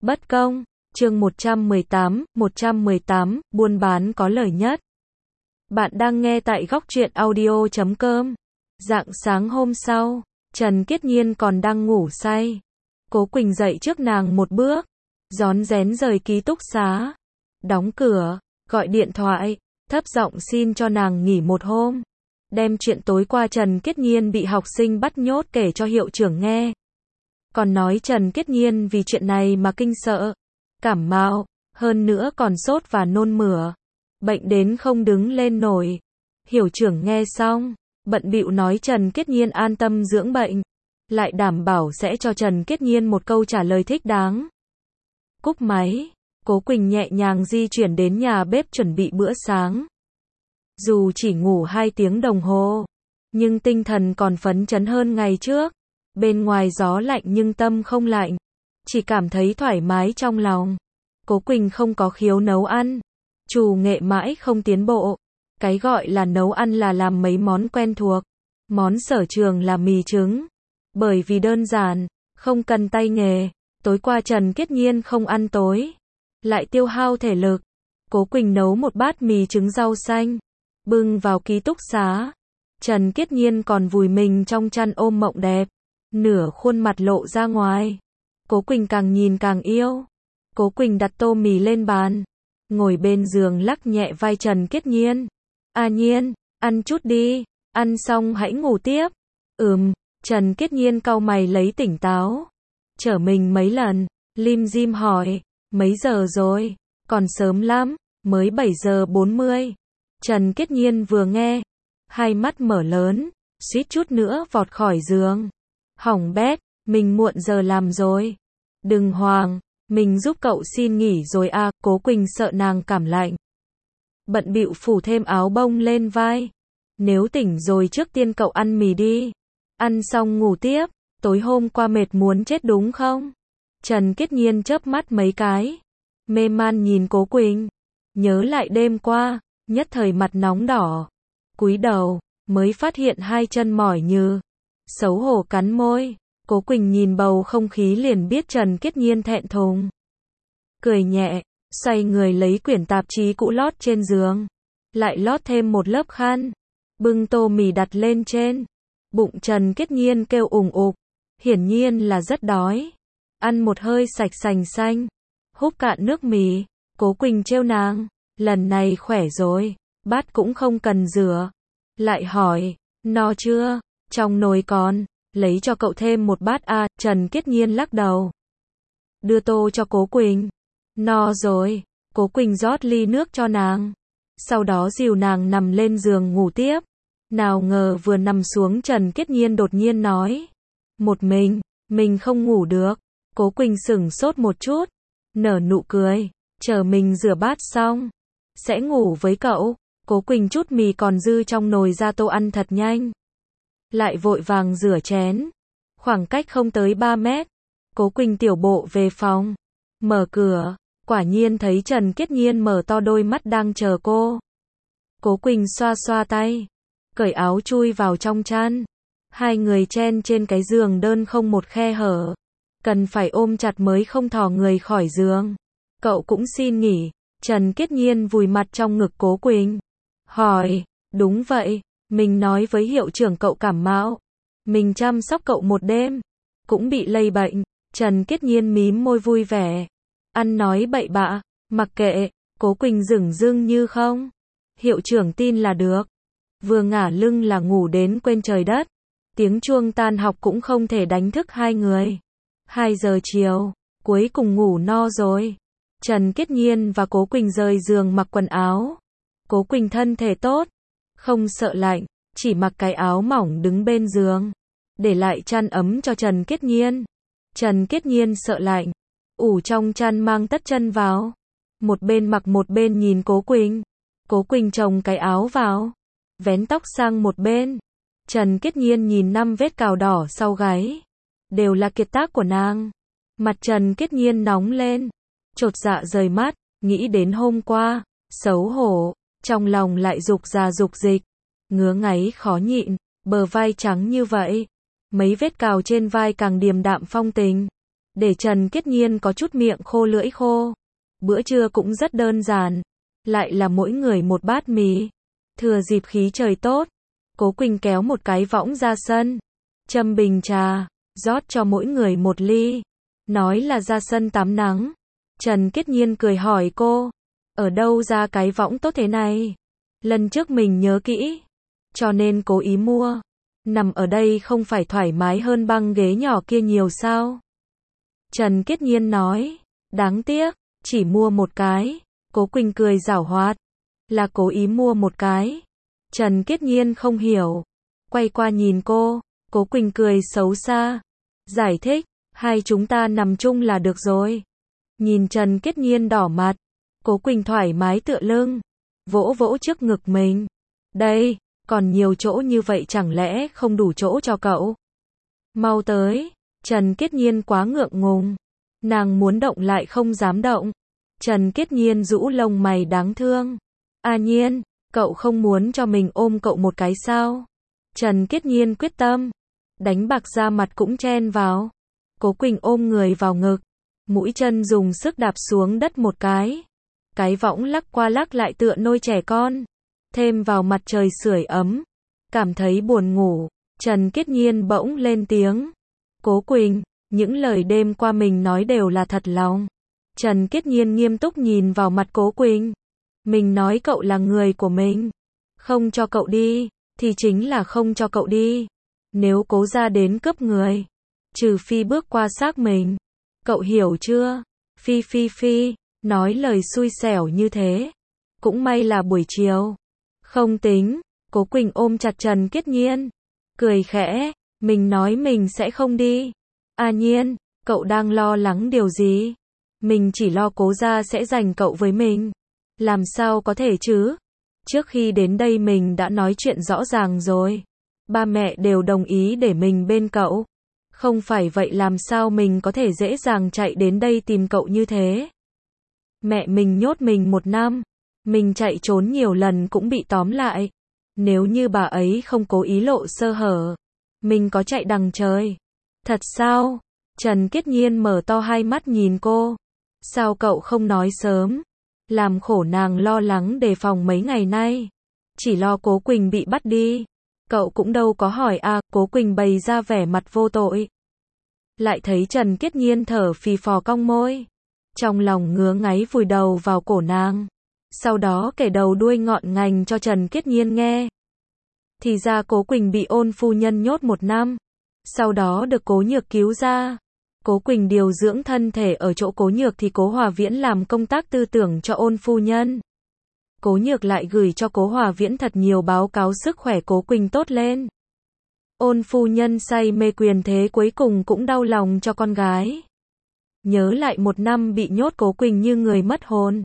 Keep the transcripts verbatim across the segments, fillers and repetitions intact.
Bất công, chương một trăm mười tám, một trăm mười tám, buôn bán có lời nhất. Bạn đang nghe tại góc truyện audio chấm com. Rạng sáng hôm sau, Trần Kiết Nhiên còn đang ngủ say. Cố Quỳnh dậy trước nàng một bước, rón rén rời ký túc xá, đóng cửa, gọi điện thoại, thấp giọng xin cho nàng nghỉ một hôm. Đem chuyện tối qua Trần Kiết Nhiên bị học sinh bắt nhốt kể cho hiệu trưởng nghe. Còn nói Trần Kiết Nhiên vì chuyện này mà kinh sợ, cảm mạo, hơn nữa còn sốt và nôn mửa, bệnh đến không đứng lên nổi. Hiệu trưởng nghe xong, bận bịu nói Trần Kiết Nhiên an tâm dưỡng bệnh, lại đảm bảo sẽ cho Trần Kiết Nhiên một câu trả lời thích đáng. Cúp máy, Cố Quỳnh nhẹ nhàng di chuyển đến nhà bếp chuẩn bị bữa sáng. Dù chỉ ngủ hai tiếng đồng hồ, nhưng tinh thần còn phấn chấn hơn ngày trước. Bên ngoài gió lạnh nhưng tâm không lạnh, chỉ cảm thấy thoải mái trong lòng. Cố Quỳnh không có khiếu nấu ăn, trù nghệ mãi không tiến bộ. Cái gọi là nấu ăn là làm mấy món quen thuộc. Món sở trường là mì trứng, bởi vì đơn giản, không cần tay nghề. Tối qua Trần Kiết Nhiên không ăn tối, lại tiêu hao thể lực. Cố Quỳnh nấu một bát mì trứng rau xanh, bưng vào ký túc xá. Trần Kiết Nhiên còn vùi mình trong chăn ôm mộng đẹp, nửa khuôn mặt lộ ra ngoài. Cố Quỳnh càng nhìn càng yêu. Cố Quỳnh đặt tô mì lên bàn, ngồi bên giường lắc nhẹ vai Trần Kiết Nhiên. "A Nhiên, ăn chút đi, ăn xong hãy ngủ tiếp." "Ừm." Trần Kiết Nhiên cau mày lấy tỉnh táo, trở mình mấy lần, lim dim hỏi, "Mấy giờ rồi?" "Còn sớm lắm, mới bảy giờ bốn mươi." Trần Kiết Nhiên vừa nghe, hai mắt mở lớn, suýt chút nữa vọt khỏi giường. "Hỏng bét, mình muộn giờ làm rồi." "Đừng hoảng, mình giúp cậu xin nghỉ rồi à." Cố Quỳnh sợ nàng cảm lạnh, bận bịu phủ thêm áo bông lên vai. "Nếu tỉnh rồi trước tiên cậu ăn mì đi, ăn xong ngủ tiếp, tối hôm qua mệt muốn chết đúng không?" Trần Kiết Nhiên chớp mắt mấy cái, mê man nhìn Cố Quỳnh, nhớ lại đêm qua, nhất thời mặt nóng đỏ, cúi đầu, mới phát hiện hai chân mỏi nhừ, xấu hổ cắn môi. Cố Quỳnh nhìn bầu không khí liền biết Trần Kiết Nhiên thẹn thùng, cười nhẹ, xoay người lấy quyển tạp chí cũ lót trên giường, lại lót thêm một lớp khăn, bưng tô mì đặt lên trên. Bụng Trần Kiết Nhiên kêu ùng ục, hiển nhiên là rất đói. Ăn một hơi sạch sành xanh, húp cạn nước mì. Cố Quỳnh trêu nàng, "Lần này khỏe rồi, bát cũng không cần rửa." Lại hỏi, "No chưa? Trong nồi còn, lấy cho cậu thêm một bát à?" Trần Kiết Nhiên lắc đầu, đưa tô cho Cố Quỳnh. "No rồi." Cố Quỳnh rót ly nước cho nàng, sau đó dìu nàng nằm lên giường ngủ tiếp. Nào ngờ vừa nằm xuống Trần Kiết Nhiên đột nhiên nói, "Một mình, mình không ngủ được." Cố Quỳnh sửng sốt một chút, nở nụ cười, "Chờ mình rửa bát xong, sẽ ngủ với cậu." Cố Quỳnh chút mì còn dư trong nồi ra tô ăn thật nhanh, lại vội vàng rửa chén. Khoảng cách không tới ba mét, Cố Quỳnh tiểu bộ về phòng, mở cửa, quả nhiên thấy Trần Kiết Nhiên mở to đôi mắt đang chờ cô. Cố Quỳnh xoa xoa tay, cởi áo chui vào trong chăn. Hai người chen trên cái giường đơn không một khe hở, cần phải ôm chặt mới không thò người khỏi giường. "Cậu cũng xin nghỉ." Trần Kiết Nhiên vùi mặt trong ngực Cố Quỳnh, hỏi, "Đúng vậy, mình nói với hiệu trưởng cậu cảm mạo, mình chăm sóc cậu một đêm, cũng bị lây bệnh." Trần Kiết Nhiên mím môi vui vẻ, "Ăn nói bậy bạ, mặc kệ." Cố Quỳnh dửng dưng như không, "Hiệu trưởng tin là được." Vừa ngả lưng là ngủ đến quên trời đất, tiếng chuông tan học cũng không thể đánh thức hai người. Hai giờ chiều, cuối cùng ngủ no rồi. Trần Kiết Nhiên và Cố Quỳnh rời giường mặc quần áo. Cố Quỳnh thân thể tốt, không sợ lạnh, chỉ mặc cái áo mỏng đứng bên giường, để lại chăn ấm cho Trần Kiết Nhiên. Trần Kiết Nhiên sợ lạnh, ủ trong chăn mang tất chân vào, một bên mặc một bên nhìn Cố Quỳnh. Cố Quỳnh chồng cái áo vào, vén tóc sang một bên. Trần Kiết Nhiên nhìn năm vết cào đỏ sau gáy, đều là kiệt tác của nàng. Mặt Trần Kiết Nhiên nóng lên, chột dạ rời mắt, nghĩ đến hôm qua, xấu hổ, trong lòng lại dục ra dục dịch, ngứa ngáy khó nhịn, bờ vai trắng như vậy, mấy vết cào trên vai càng điềm đạm phong tình. để Trần Kiết Nhiên có chút miệng khô lưỡi khô. Bữa trưa cũng rất đơn giản, lại là mỗi người một bát mì. Thừa dịp khí trời tốt, Cố Quỳnh kéo một cái võng ra sân, châm bình trà, rót cho mỗi người một ly, nói là ra sân tắm nắng. Trần Kiết Nhiên cười hỏi cô, ở đâu ra cái võng tốt thế này? Lần trước mình nhớ kỹ, cho nên cố ý mua. Nằm ở đây không phải thoải mái hơn băng ghế nhỏ kia nhiều sao? Trần Kiết Nhiên nói, đáng tiếc, chỉ mua một cái. Cố Quỳnh cười giảo hoạt, là cố ý mua một cái. Trần Kiết Nhiên không hiểu, quay qua nhìn cô, Cố Quỳnh cười xấu xa, giải thích, hai chúng ta nằm chung là được rồi. Nhìn Trần Kiết Nhiên đỏ mặt, Cố Quỳnh thoải mái tựa lưng, vỗ vỗ trước ngực mình. Đây, còn nhiều chỗ như vậy chẳng lẽ không đủ chỗ cho cậu? Mau tới, Trần Kiết Nhiên quá ngượng ngùng, nàng muốn động lại không dám động. Trần Kiết Nhiên rũ lông mày đáng thương. A Nhiên, cậu không muốn cho mình ôm cậu một cái sao? Trần Kiết Nhiên quyết tâm, đánh bạc ra mặt cũng chen vào. Cố Quỳnh ôm người vào ngực, mũi chân dùng sức đạp xuống đất một cái. Cái võng lắc qua lắc lại tựa nôi trẻ con. Thêm vào mặt trời sưởi ấm, cảm thấy buồn ngủ. Trần Kiết Nhiên bỗng lên tiếng. Cố Quỳnh, những lời đêm qua mình nói đều là thật lòng. Trần Kiết Nhiên nghiêm túc nhìn vào mặt Cố Quỳnh. Mình nói cậu là người của mình. Không cho cậu đi, thì chính là không cho cậu đi. Nếu Cố gia đến cướp người, trừ phi bước qua xác mình. Cậu hiểu chưa? Phi phi phi, nói lời xui xẻo như thế. Cũng may là buổi chiều. Không tính, Cố Quỳnh ôm chặt Trần Kiết Nhiên. Cười khẽ, mình nói mình sẽ không đi. A Nhiên, cậu đang lo lắng điều gì? Mình chỉ lo Cố gia sẽ giành cậu với mình. Làm sao có thể chứ? Trước khi đến đây mình đã nói chuyện rõ ràng rồi. Ba mẹ đều đồng ý để mình bên cậu. Không phải vậy làm sao mình có thể dễ dàng chạy đến đây tìm cậu như thế? Mẹ mình nhốt mình một năm. Mình chạy trốn nhiều lần cũng bị tóm lại. Nếu như bà ấy không cố ý lộ sơ hở, mình có chạy đằng trời. Thật sao? Trần Kiết Nhiên mở to hai mắt nhìn cô. Sao cậu không nói sớm? Làm khổ nàng lo lắng đề phòng mấy ngày nay. Chỉ lo Cố Quỳnh bị bắt đi. Cậu cũng đâu có hỏi à, Cố Quỳnh bày ra vẻ mặt vô tội. Lại thấy Trần Kiết Nhiên thở phì phò cong môi. Trong lòng ngứa ngáy vùi đầu vào cổ nàng. Sau đó kể đầu đuôi ngọn ngành cho Trần Kiết Nhiên nghe. Thì ra Cố Quỳnh bị Ôn phu nhân nhốt một năm. Sau đó được Cố Nhược cứu ra. Cố Quỳnh điều dưỡng thân thể ở chỗ Cố Nhược thì Cố Hòa Viễn làm công tác tư tưởng cho Ôn phu nhân. Cố Nhược lại gửi cho Cố Hòa Viễn thật nhiều báo cáo sức khỏe Cố Quỳnh tốt lên. Ôn phu nhân say mê quyền thế cuối cùng cũng đau lòng cho con gái. Nhớ lại một năm bị nhốt Cố Quỳnh như người mất hồn.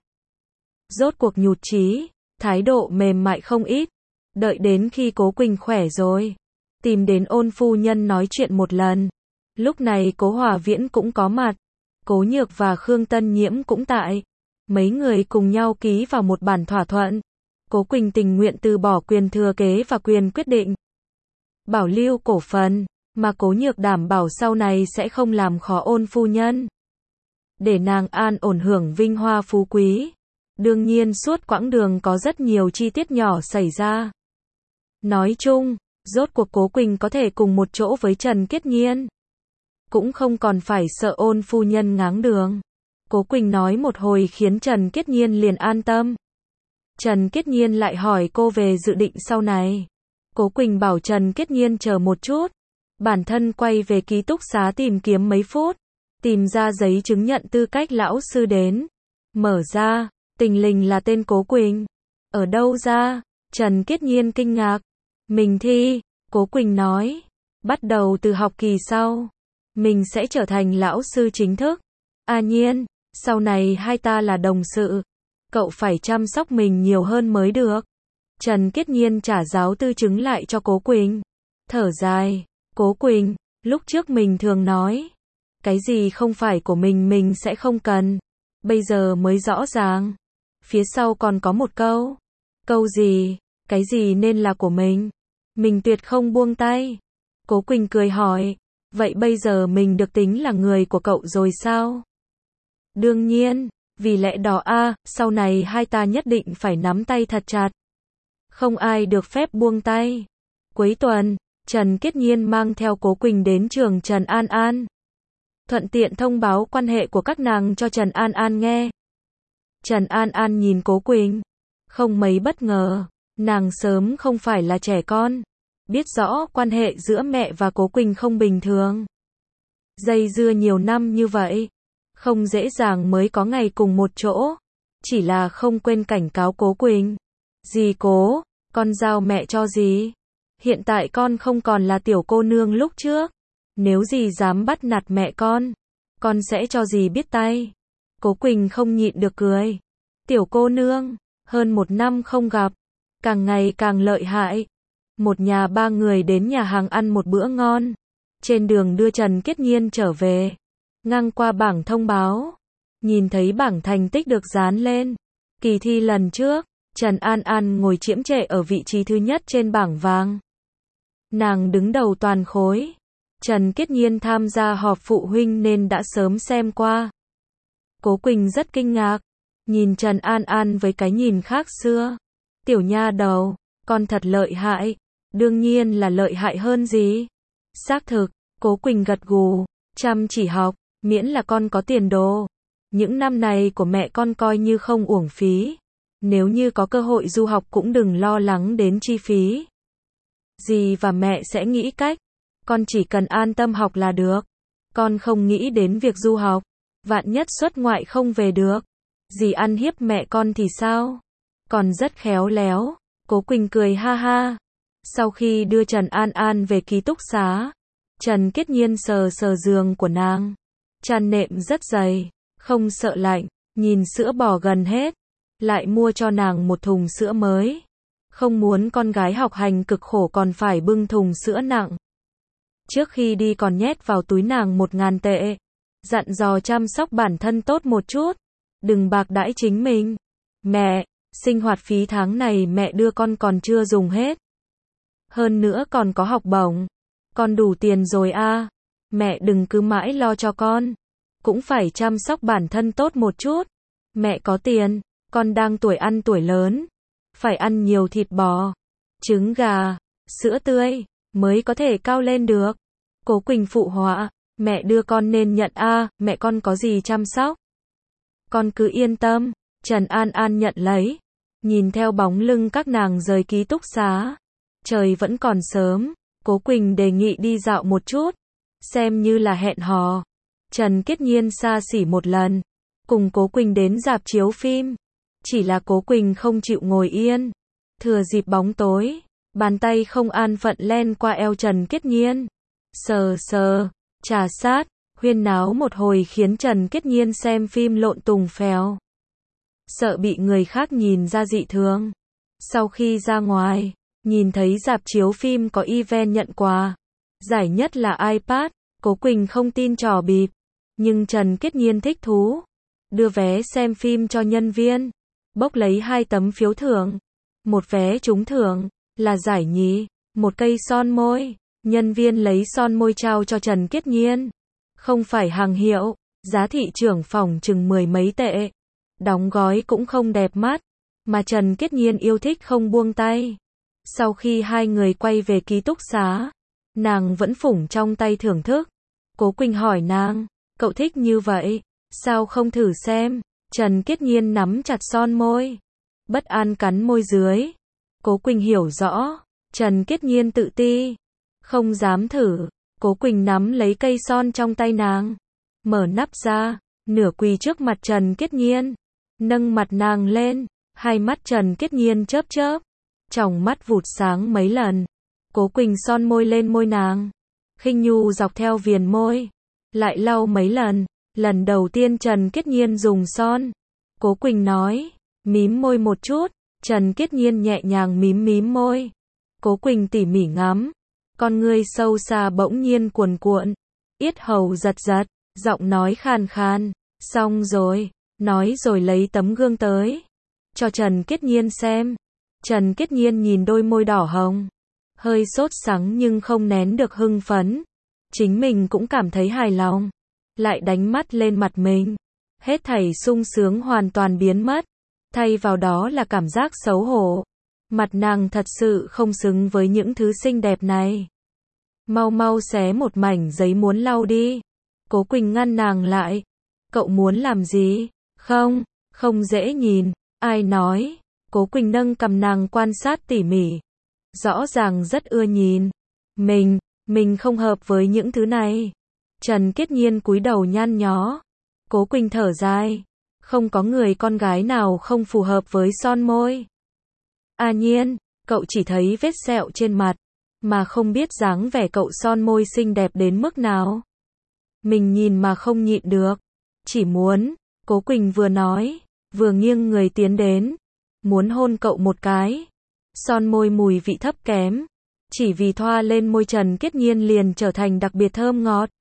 Rốt cuộc nhụt chí, thái độ mềm mại không ít. Đợi đến khi Cố Quỳnh khỏe rồi, tìm đến Ôn phu nhân nói chuyện một lần. Lúc này Cố Hòa Viễn cũng có mặt. Cố Nhược và Khương Tân Nhiễm cũng tại. Mấy người cùng nhau ký vào một bản thỏa thuận. Cố Quỳnh tình nguyện từ bỏ quyền thừa kế và quyền quyết định. Bảo lưu cổ phần, mà Cố Nhược đảm bảo sau này sẽ không làm khó Ôn phu nhân. Để nàng an ổn hưởng vinh hoa phú quý. Đương nhiên suốt quãng đường có rất nhiều chi tiết nhỏ xảy ra. Nói chung, rốt cuộc Cố Quỳnh có thể cùng một chỗ với Trần Kiết Nhiên. Cũng không còn phải sợ Ôn phu nhân ngáng đường. Cố Quỳnh nói một hồi khiến Trần Kiết Nhiên liền an tâm. Trần Kiết Nhiên lại hỏi cô về dự định sau này. Cố Quỳnh bảo Trần Kiết Nhiên chờ một chút. Bản thân quay về ký túc xá tìm kiếm mấy phút. Tìm ra giấy chứng nhận tư cách lão sư đến. Mở ra, tình lình là tên Cố Quỳnh. Ở đâu ra? Trần Kiết Nhiên kinh ngạc. Mình thi, Cố Quỳnh nói. Bắt đầu từ học kỳ sau. Mình sẽ trở thành lão sư chính thức. A Nhiên, sau này hai ta là đồng sự. Cậu phải chăm sóc mình nhiều hơn mới được. Trần Kiết Nhiên trả giáo tư chứng lại cho Cố Quỳnh. Thở dài. Cố Quỳnh, lúc trước mình thường nói. Cái gì không phải của mình mình sẽ không cần. Bây giờ mới rõ ràng. Phía sau còn có một câu. Câu gì? Cái gì nên là của mình? Mình tuyệt không buông tay. Cố Quỳnh cười hỏi. Vậy bây giờ mình được tính là người của cậu rồi sao? Đương nhiên, vì lẽ đó a, sau này hai ta nhất định phải nắm tay thật chặt. Không ai được phép buông tay. Cuối tuần, Trần Kiết Nhiên mang theo Cố Quỳnh đến trường Trần An An. Thuận tiện thông báo quan hệ của các nàng cho Trần An An nghe. Trần An An nhìn Cố Quỳnh, không mấy bất ngờ, nàng sớm không phải là trẻ con, biết rõ quan hệ giữa mẹ và Cố Quỳnh không bình thường. Dây dưa nhiều năm như vậy, không dễ dàng mới có ngày cùng một chỗ, chỉ là không quên cảnh cáo Cố Quỳnh. Dì Cố, con giao mẹ cho dì. Hiện tại con không còn là tiểu cô nương lúc trước. Nếu dì dám bắt nạt mẹ con, con sẽ cho dì biết tay. Cố Quỳnh không nhịn được cười. Tiểu cô nương, hơn một năm không gặp, càng ngày càng lợi hại. Một nhà ba người đến nhà hàng ăn một bữa ngon. Trên đường đưa Trần Kiết Nhiên trở về, ngang qua bảng thông báo, nhìn thấy bảng thành tích được dán lên. Kỳ thi lần trước, Trần An An ngồi chiếm trệ ở vị trí thứ nhất trên bảng vàng. Nàng đứng đầu toàn khối. Trần Kiết Nhiên tham gia họp phụ huynh nên đã sớm xem qua. Cố Quỳnh rất kinh ngạc, nhìn Trần An An với cái nhìn khác xưa. Tiểu nha đầu, con thật lợi hại, đương nhiên là lợi hại hơn gì. Xác thực, Cố Quỳnh gật gù, chăm chỉ học, miễn là con có tiền đồ. Những năm này của mẹ con coi như không uổng phí. Nếu như có cơ hội du học cũng đừng lo lắng đến chi phí. Dì và mẹ sẽ nghĩ cách, con chỉ cần an tâm học là được. Con không nghĩ đến việc du học, vạn nhất xuất ngoại không về được. Dì ăn hiếp mẹ con thì sao? Còn rất khéo léo. Cố Quỳnh cười ha ha. Sau khi đưa Trần An An về ký túc xá, Trần Kiết Nhiên sờ sờ giường của nàng. Chăn nệm rất dày, không sợ lạnh, nhìn sữa bò gần hết, lại mua cho nàng một thùng sữa mới. Không muốn con gái học hành cực khổ còn phải bưng thùng sữa nặng. Trước khi đi còn nhét vào túi nàng một ngàn tệ, dặn dò chăm sóc bản thân tốt một chút, đừng bạc đãi chính mình. Mẹ, sinh hoạt phí tháng này mẹ đưa con còn chưa dùng hết. Hơn nữa còn có học bổng, con đủ tiền rồi a. Mẹ đừng cứ mãi lo cho con, cũng phải chăm sóc bản thân tốt một chút. Mẹ có tiền, con đang tuổi ăn tuổi lớn, phải ăn nhiều thịt bò, trứng gà, sữa tươi, mới có thể cao lên được. Cố Quỳnh phụ họa, mẹ đưa con nên nhận a, mẹ con có gì chăm sóc. Con cứ yên tâm. Trần An An nhận lấy, nhìn theo bóng lưng các nàng rời ký túc xá. Trời vẫn còn sớm, Cố Quỳnh đề nghị đi dạo một chút, xem như là hẹn hò. Trần Kiết Nhiên xa xỉ một lần, cùng Cố Quỳnh đến rạp chiếu phim. Chỉ là Cố Quỳnh không chịu ngồi yên. Thừa dịp bóng tối, bàn tay không an phận len qua eo Trần Kiết Nhiên. Sờ sờ, trà sát, huyên náo một hồi khiến Trần Kiết Nhiên xem phim lộn tùng phèo. Sợ bị người khác nhìn ra dị thường. Sau khi ra ngoài, nhìn thấy rạp chiếu phim có event nhận quà. Giải nhất là iPad, Cố Quỳnh không tin trò bịp. Nhưng Trần Kiết Nhiên thích thú. Đưa vé xem phim cho nhân viên. Bốc lấy hai tấm phiếu thưởng. Một vé trúng thưởng, là giải nhì, một cây son môi. Nhân viên lấy son môi trao cho Trần Kiết Nhiên. Không phải hàng hiệu, giá thị trường phòng chừng mười mấy tệ. Đóng gói cũng không đẹp mắt, mà Trần Kiết Nhiên yêu thích không buông tay. Sau khi hai người quay về ký túc xá, nàng vẫn phủng trong tay thưởng thức. Cố Quỳnh hỏi nàng, cậu thích như vậy, sao không thử xem? Trần Kiết Nhiên nắm chặt son môi, bất an cắn môi dưới. Cố Quỳnh hiểu rõ, Trần Kiết Nhiên tự ti, không dám thử. Cố Quỳnh nắm lấy cây son trong tay nàng, mở nắp ra, nửa quỳ trước mặt Trần Kiết Nhiên, nâng mặt nàng lên, hai mắt Trần Kiết Nhiên chớp chớp, tròng mắt vụt sáng mấy lần. Cố Quỳnh son môi lên môi nàng, khinh nhu dọc theo viền môi, lại lau mấy lần. Lần đầu tiên Trần Kiết Nhiên dùng son, Cố Quỳnh nói, mím môi một chút. Trần Kiết Nhiên nhẹ nhàng mím mím môi. Cố Quỳnh tỉ mỉ ngắm, con ngươi sâu xa bỗng nhiên cuồn cuộn, yết hầu giật giật, giọng nói khàn khàn, xong rồi, nói rồi lấy tấm gương tới, cho Trần Kiết Nhiên xem. Trần Kiết Nhiên nhìn đôi môi đỏ hồng, hơi sốt sắng nhưng không nén được hưng phấn. Chính mình cũng cảm thấy hài lòng. Lại đánh mắt lên mặt mình. Hết thảy sung sướng hoàn toàn biến mất. Thay vào đó là cảm giác xấu hổ. Mặt nàng thật sự không xứng với những thứ xinh đẹp này. Mau mau xé một mảnh giấy muốn lau đi. Cố Quỳnh ngăn nàng lại. Cậu muốn làm gì? Không, không dễ nhìn. Ai nói? Cố Quỳnh nâng cầm nàng quan sát tỉ mỉ. Rõ ràng rất ưa nhìn. Mình, mình không hợp với những thứ này. Trần Kiết Nhiên cúi đầu nhăn nhó. Cố Quỳnh thở dài. Không có người con gái nào không phù hợp với son môi. A Nhiên, cậu chỉ thấy vết sẹo trên mặt, mà không biết dáng vẻ cậu son môi xinh đẹp đến mức nào. Mình nhìn mà không nhịn được. Chỉ muốn, Cố Quỳnh vừa nói, vừa nghiêng người tiến đến. Muốn hôn cậu một cái. Son môi mùi vị thấp kém. Chỉ vì thoa lên môi Trần Kiết Nhiên liền trở thành đặc biệt thơm ngọt.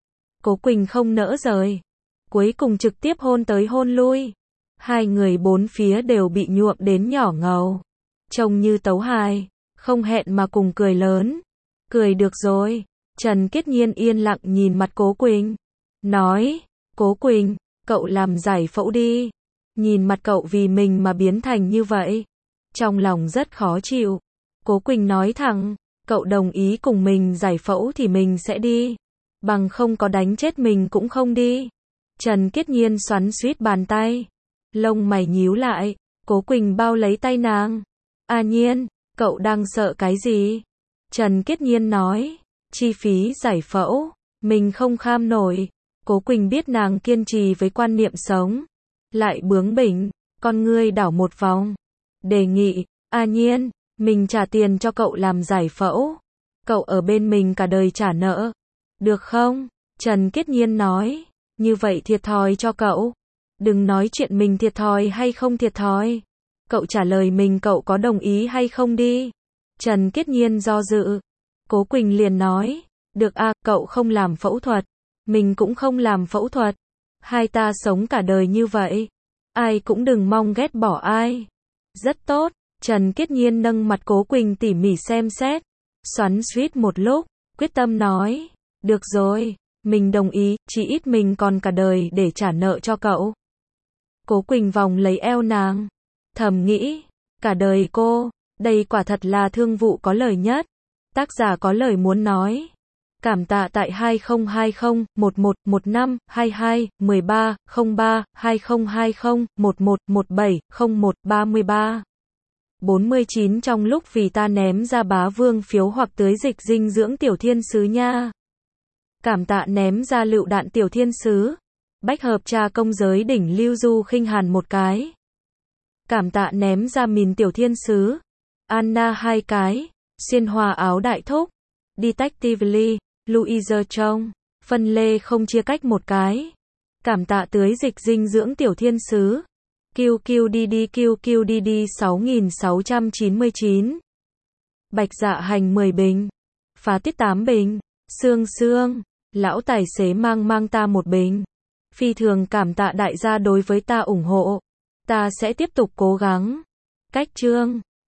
Cố Quỳnh không nỡ rời. Cuối cùng trực tiếp hôn tới hôn lui. Hai người bốn phía đều bị nhuộm đến nhỏ ngầu. Trông như tấu hài. Không hẹn mà cùng cười lớn. Cười được rồi. Trần Kiết Nhiên yên lặng nhìn mặt Cố Quỳnh. Nói, Cố Quỳnh, cậu làm giải phẫu đi. Nhìn mặt cậu vì mình mà biến thành như vậy. Trong lòng rất khó chịu. Cố Quỳnh nói thẳng, cậu đồng ý cùng mình giải phẫu thì mình sẽ đi. Bằng không có đánh chết mình cũng không đi. Trần Kiết Nhiên xoắn xuýt bàn tay. Lông mày nhíu lại. Cố Quỳnh bao lấy tay nàng. A Nhiên, cậu đang sợ cái gì? Trần Kiết Nhiên nói. Chi phí giải phẫu. Mình không kham nổi. Cố Quỳnh biết nàng kiên trì với quan niệm sống. Lại bướng bỉnh. Con ngươi đảo một vòng. Đề nghị. A Nhiên, mình trả tiền cho cậu làm giải phẫu. Cậu ở bên mình cả đời trả nợ. Được không? Trần Kiết Nhiên nói. Như vậy thiệt thòi cho cậu. Đừng nói chuyện mình thiệt thòi hay không thiệt thòi. Cậu trả lời mình cậu có đồng ý hay không đi. Trần Kiết Nhiên do dự. Cố Quỳnh liền nói. Được à, cậu không làm phẫu thuật. Mình cũng không làm phẫu thuật. Hai ta sống cả đời như vậy. Ai cũng đừng mong ghét bỏ ai. Rất tốt. Trần Kiết Nhiên nâng mặt Cố Quỳnh tỉ mỉ xem xét. Xoắn xuýt một lúc. Quyết tâm nói. Được rồi. Mình đồng ý, chỉ ít mình còn cả đời để trả nợ cho cậu. Cố Quỳnh vòng lấy eo nàng. Thầm nghĩ. Cả đời cô. Đây quả thật là thương vụ có lời nhất. Tác giả có lời muốn nói. Cảm tạ tại hai không hai không, một một một năm, hai hai, một ba, không ba, hai không hai không, một một một bảy, không một, ba mươi ba. bốn mươi chín trong lúc vì ta ném ra bá vương phiếu hoặc tưới dịch dinh dưỡng tiểu thiên sứ nha. Cảm tạ ném ra lựu đạn tiểu thiên sứ. Bách hợp tra công giới đỉnh lưu du khinh hàn một cái. Cảm tạ ném ra mìn tiểu thiên sứ. Anna hai cái. Xuyên hòa áo đại thúc. Detectively. Louise trong. Phân lê không chia cách một cái. Cảm tạ tưới dịch dinh dưỡng tiểu thiên sứ. Q Q D D Q Q D D sáu nghìn sáu trăm chín mươi chín. Bạch dạ hành mười bình. Phá tiết tám bình. Sương sương. Lão tài xế mang mang ta một bình. Phi thường cảm tạ đại gia đối với ta ủng hộ. Ta sẽ tiếp tục cố gắng. Cách chương.